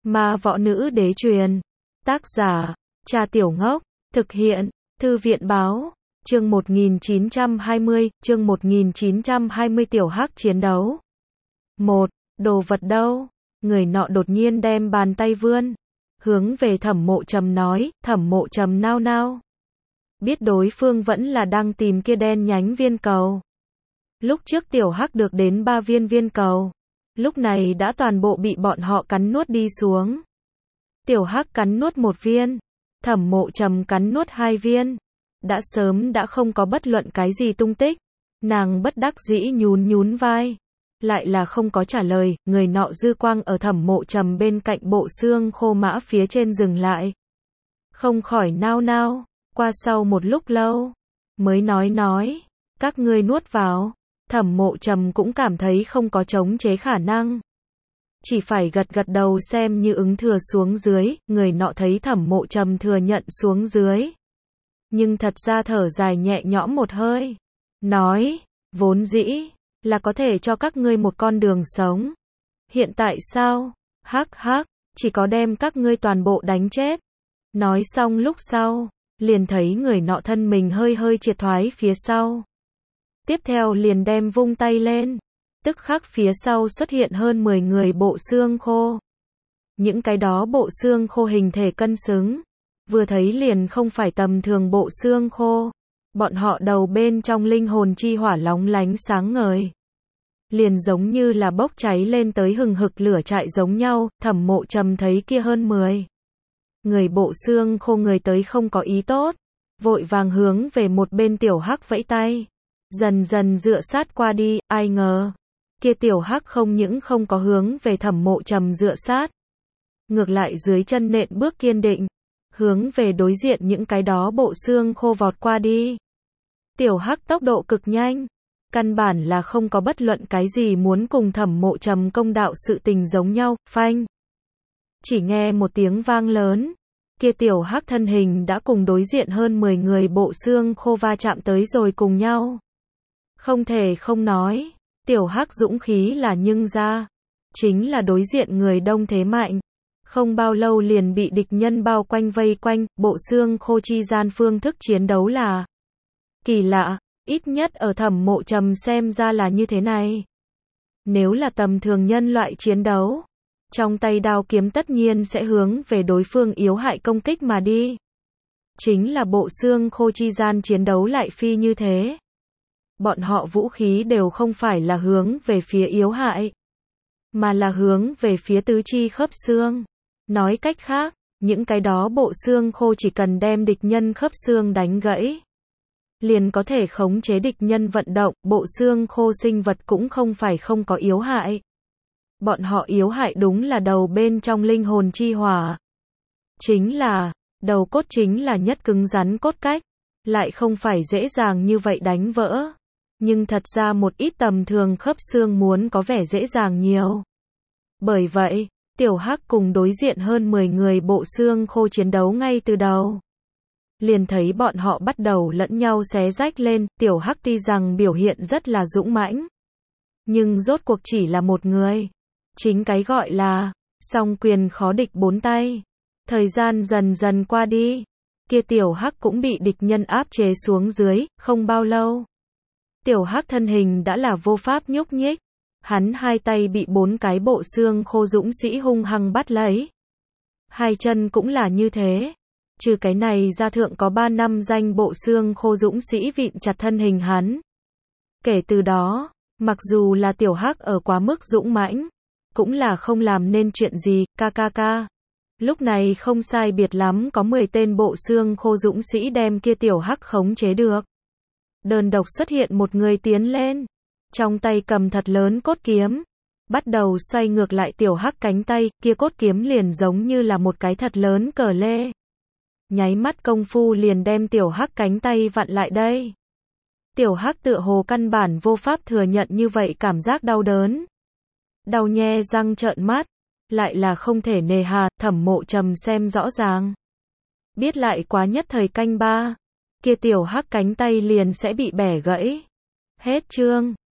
Ma võ nữ đế truyền. Tác giả, Trà Tiểu Ngốc. Thực hiện, Thư viện báo. Chương 1920, chương 1920 Tiểu Hắc chiến đấu. 1. Đồ vật đâu? Người nọ đột nhiên đem bàn tay vươn, hướng về Thẩm Mộ Trầm nói. Thẩm Mộ Trầm nao nao. Biết đối phương vẫn là đang tìm kia đen nhánh viên cầu. Lúc trước Tiểu Hắc được đến 3 viên viên cầu, lúc này đã toàn bộ bị bọn họ cắn nuốt đi xuống. Tiểu Hắc cắn nuốt 1 viên, Thẩm Mộ Trầm cắn nuốt 2 viên. Đã sớm đã không có bất luận cái gì tung tích. Nàng bất đắc dĩ nhún nhún vai, lại là không có trả lời. Người nọ dư quang ở Thẩm Mộ Trầm bên cạnh bộ xương khô mã phía trên dừng lại, không khỏi nao nao. Qua sau một lúc lâu, mới nói, các ngươi nuốt vào. Thẩm Mộ Trầm cũng cảm thấy không có chống chế khả năng, chỉ phải gật gật đầu xem như ứng thừa xuống dưới. Người nọ thấy Thẩm Mộ Trầm thừa nhận xuống dưới, nhưng thật ra thở dài nhẹ nhõm một hơi, nói, vốn dĩ là có thể cho các ngươi một con đường sống. Hiện tại sao? Hắc hắc, chỉ có đem các ngươi toàn bộ đánh chết. Nói xong lúc sau, liền thấy người nọ thân mình hơi hơi triệt thoái phía sau. Tiếp theo liền đem vung tay lên, tức khắc phía sau xuất hiện hơn 10 người bộ xương khô. Những cái đó bộ xương khô hình thể cân xứng, vừa thấy liền không phải tầm thường bộ xương khô. Bọn họ đầu bên trong linh hồn chi hỏa lóng lánh sáng ngời, liền giống như là bốc cháy lên tới hừng hực lửa trại giống nhau. Thẩm Mộ Trầm thấy kia hơn 10 người bộ xương khô người tới không có ý tốt, vội vàng hướng về một bên Tiểu Hắc vẫy tay, dần dần dựa sát qua đi. Ai ngờ, kia Tiểu Hắc không những không có hướng về Thẩm Mộ Trầm dựa sát, ngược lại dưới chân nện bước kiên định, hướng về đối diện những cái đó bộ xương khô vọt qua đi. Tiểu Hắc tốc độ cực nhanh, căn bản là không có bất luận cái gì muốn cùng Thẩm Mộ Trầm công đạo sự tình giống nhau. Phanh! Chỉ nghe một tiếng vang lớn, kia Tiểu Hắc thân hình đã cùng đối diện hơn 10 người bộ xương khô va chạm tới rồi cùng nhau. Không thể không nói, Tiểu Hắc dũng khí là nhưng ra, chính là đối diện người đông thế mạnh. Không bao lâu liền bị địch nhân bao quanh vây quanh. Bộ xương khô chi gian phương thức chiến đấu là kỳ lạ, ít nhất ở Thẩm Mộ Trầm xem ra là như thế này. Nếu là tầm thường nhân loại chiến đấu, trong tay đao kiếm tất nhiên sẽ hướng về đối phương yếu hại công kích mà đi. Chính là bộ xương khô chi gian chiến đấu lại phi như thế. Bọn họ vũ khí đều không phải là hướng về phía yếu hại, mà là hướng về phía tứ chi khớp xương. Nói cách khác, những cái đó bộ xương khô chỉ cần đem địch nhân khớp xương đánh gãy, liền có thể khống chế địch nhân vận động. Bộ xương khô sinh vật cũng không phải không có yếu hại. Bọn họ yếu hại đúng là đầu bên trong linh hồn chi hỏa. Chính là, đầu cốt chính là nhất cứng rắn cốt cách, lại không phải dễ dàng như vậy đánh vỡ. Nhưng thật ra một ít tầm thường khớp xương muốn có vẻ dễ dàng nhiều. Bởi vậy, Tiểu Hắc cùng đối diện hơn 10 người bộ xương khô chiến đấu ngay từ đầu, liền thấy bọn họ bắt đầu lẫn nhau xé rách lên. Tiểu Hắc tuy rằng biểu hiện rất là dũng mãnh, nhưng rốt cuộc chỉ là một người. Chính cái gọi là song quyền khó địch 4 tay. Thời gian dần dần qua đi, kia Tiểu Hắc cũng bị địch nhân áp chế xuống dưới. Không bao lâu, Tiểu Hắc thân hình đã là vô pháp nhúc nhích. Hắn hai tay bị 4 cái bộ xương khô dũng sĩ hung hăng bắt lấy. Hai chân cũng là như thế. Trừ cái này ra thượng có 3 năm danh bộ xương khô dũng sĩ vịn chặt thân hình hắn. Kể từ đó, mặc dù là Tiểu Hắc ở quá mức dũng mãnh, cũng là không làm nên chuyện gì. KKK. Lúc này không sai biệt lắm có 10 tên bộ xương khô dũng sĩ đem kia Tiểu Hắc khống chế được. Đơn độc xuất hiện một người tiến lên, trong tay cầm thật lớn cốt kiếm, bắt đầu xoay ngược lại Tiểu Hắc cánh tay. Kia cốt kiếm liền giống như là một cái thật lớn cờ lê, nháy mắt công phu liền đem Tiểu Hắc cánh tay vặn lại đây. Tiểu Hắc tựa hồ căn bản vô pháp thừa nhận như vậy cảm giác đau đớn, đau nhe răng trợn mắt, lại là không thể nề hà. Thẩm Mộ Trầm xem rõ ràng, biết lại quá nhất thời canh 3, kia Tiểu Hắc cánh tay liền sẽ bị bẻ gãy. Hết chương.